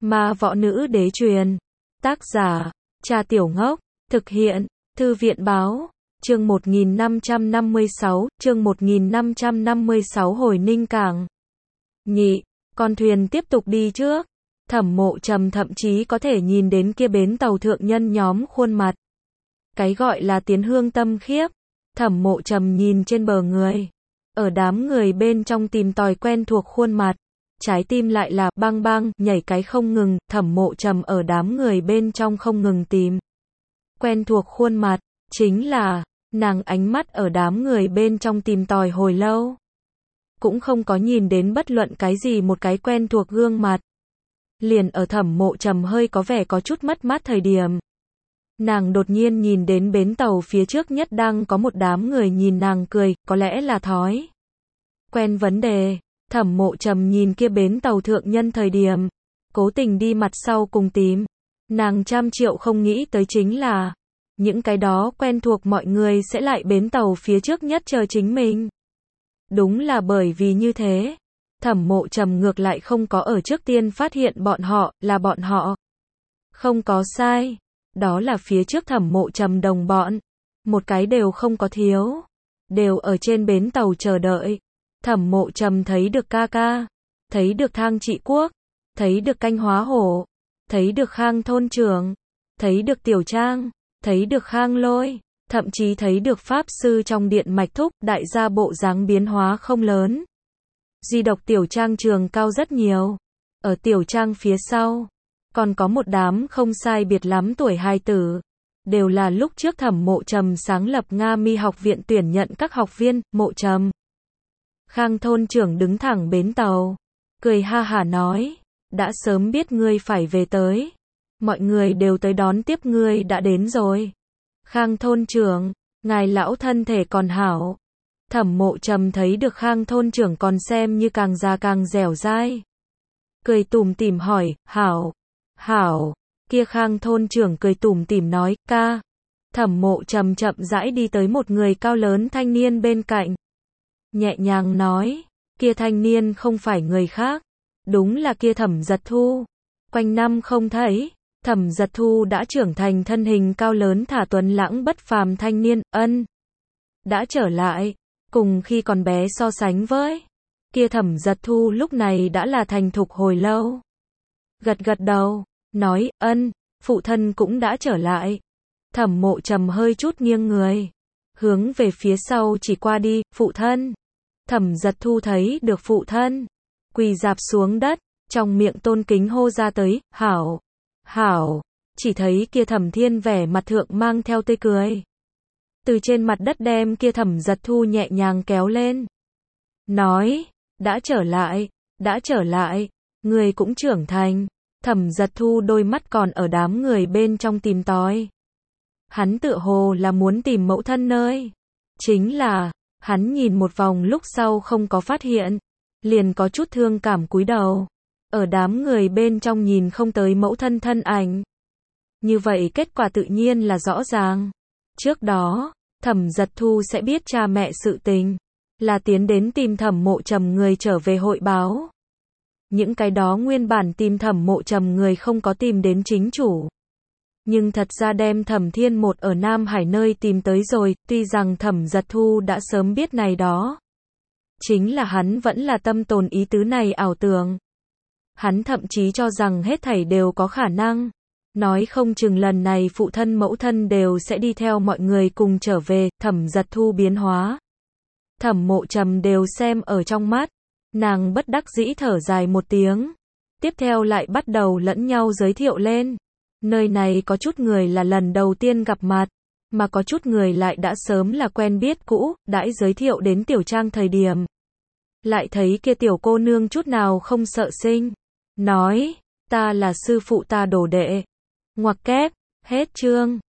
Ma võ nữ đế truyền. Tác giả, Trà Tiểu Ngốc. Thực hiện, Thư viện báo. Chương 1556, Hồi Ninh Cảng. Nhị, con thuyền tiếp tục đi trước. Thẩm Mộ Trầm thậm chí có thể nhìn đến kia bến tàu thượng nhân nhóm khuôn mặt. Cái gọi là tiến hương tâm khiếp. Thẩm Mộ Trầm nhìn trên bờ người. Ở đám người bên trong tìm tòi quen thuộc khuôn mặt. Trái tim lại là bang bang nhảy cái không ngừng. Thẩm Mộ Trầm ở đám người bên trong không ngừng tìm quen thuộc khuôn mặt. Chính là, nàng ánh mắt ở đám người bên trong tìm tòi hồi lâu. Cũng không có nhìn đến bất luận cái gì một cái quen thuộc gương mặt. Liền ở Thẩm Mộ Trầm hơi có vẻ có chút mất mát thời điểm. Nàng đột nhiên nhìn đến bến tàu phía trước nhất đang có một đám người nhìn nàng cười, có lẽ là thói quen vấn đề. Thẩm Mộ Trầm nhìn kia bến tàu thượng nhân thời điểm, cố tình đi mặt sau cùng tìm. Nàng trăm triệu không nghĩ tới chính là, những cái đó quen thuộc mọi người sẽ lại bến tàu phía trước nhất chờ chính mình. Đúng là bởi vì như thế, Thẩm Mộ Trầm ngược lại không có ở trước tiên phát hiện bọn họ, là bọn họ. Không có sai, đó là phía trước Thẩm Mộ Trầm đồng bọn, một cái đều không có thiếu, đều ở trên bến tàu chờ đợi. Thẩm Mộ Trầm thấy được ca ca, thấy được Thang Trị Quốc, thấy được Canh Hóa Hổ, thấy được Khang thôn trưởng, thấy được Tiểu Trang, thấy được Khang Lôi, thậm chí thấy được Pháp Sư trong điện Mạch Thúc, đại gia bộ dáng biến hóa không lớn. Duy độc Tiểu Trang trường cao rất nhiều. Ở Tiểu Trang phía sau, còn có một đám không sai biệt lắm tuổi hài tử. Đều là lúc trước Thẩm Mộ Trầm sáng lập Nga Mi học viện tuyển nhận các học viên. Mộ Trầm. Khang thôn trưởng đứng thẳng bến tàu, cười ha hả nói, đã sớm biết ngươi phải về tới. Mọi người đều tới đón tiếp ngươi đã đến rồi. Khang thôn trưởng, ngài lão thân thể còn hảo. Thẩm Mộ Trầm thấy được Khang thôn trưởng còn xem như càng già càng dẻo dai. Cười tủm tỉm hỏi, hảo, hảo, kia Khang thôn trưởng cười tủm tỉm nói, ca. Thẩm Mộ Trầm chậm rãi đi tới một người cao lớn thanh niên bên cạnh. Nhẹ nhàng nói, kia thanh niên không phải người khác. Đúng là kia Thẩm Giật Thu. Quanh năm không thấy, Thẩm Giật Thu đã trưởng thành thân hình cao lớn thả tuấn lãng bất phàm thanh niên, đã trở lại, cùng khi còn bé so sánh với, kia Thẩm Giật Thu lúc này đã là thành thục hồi lâu. Gật gật đầu, nói, phụ thân cũng đã trở lại. Thẩm Mộ Trầm hơi chút nghiêng người, hướng về phía sau chỉ qua đi, phụ thân. Thẩm Giật Thu thấy được phụ thân, quỳ rạp xuống đất, trong miệng tôn kính hô ra tới, hảo, hảo, chỉ thấy kia Thẩm Thiên vẻ mặt thượng mang theo tươi cười. Từ trên mặt đất đem kia Thẩm Giật Thu nhẹ nhàng kéo lên. Nói, đã trở lại, người cũng trưởng thành. Thẩm Giật Thu đôi mắt còn ở đám người bên trong tìm tòi. Hắn tựa hồ là muốn tìm mẫu thân nơi. Chính là, hắn nhìn một vòng lúc sau không có phát hiện. Liền có chút thương cảm cúi đầu. Ở đám người bên trong nhìn không tới mẫu thân thân ảnh. Như vậy kết quả tự nhiên là rõ ràng. Trước đó, Thẩm Giật Thu sẽ biết cha mẹ sự tình. Là tiến đến tìm Thẩm Mộ Trầm người trở về hội báo. Những cái đó nguyên bản tìm Thẩm Mộ Trầm người không có tìm đến chính chủ. Nhưng thật ra đem Thẩm Thiên một ở Nam Hải nơi tìm tới rồi, tuy rằng Thẩm Giật Thu đã sớm biết này đó. Chính là hắn vẫn là tâm tồn ý tứ này ảo tưởng. Hắn thậm chí cho rằng hết thảy đều có khả năng. Nói không chừng lần này phụ thân mẫu thân đều sẽ đi theo mọi người cùng trở về. Thẩm Giật Thu biến hóa, Thẩm Mộ Trầm đều xem ở trong mắt. Nàng bất đắc dĩ thở dài một tiếng. Tiếp theo lại bắt đầu lẫn nhau giới thiệu lên. Nơi này có chút người là lần đầu tiên gặp mặt, mà có chút người lại đã sớm là quen biết cũ. Đãi giới thiệu đến Tiểu Trang thời điểm, lại thấy kia tiểu cô nương chút nào không sợ sinh. Nói, ta là sư phụ ta đồ đệ. Ngoặc kép, hết chương.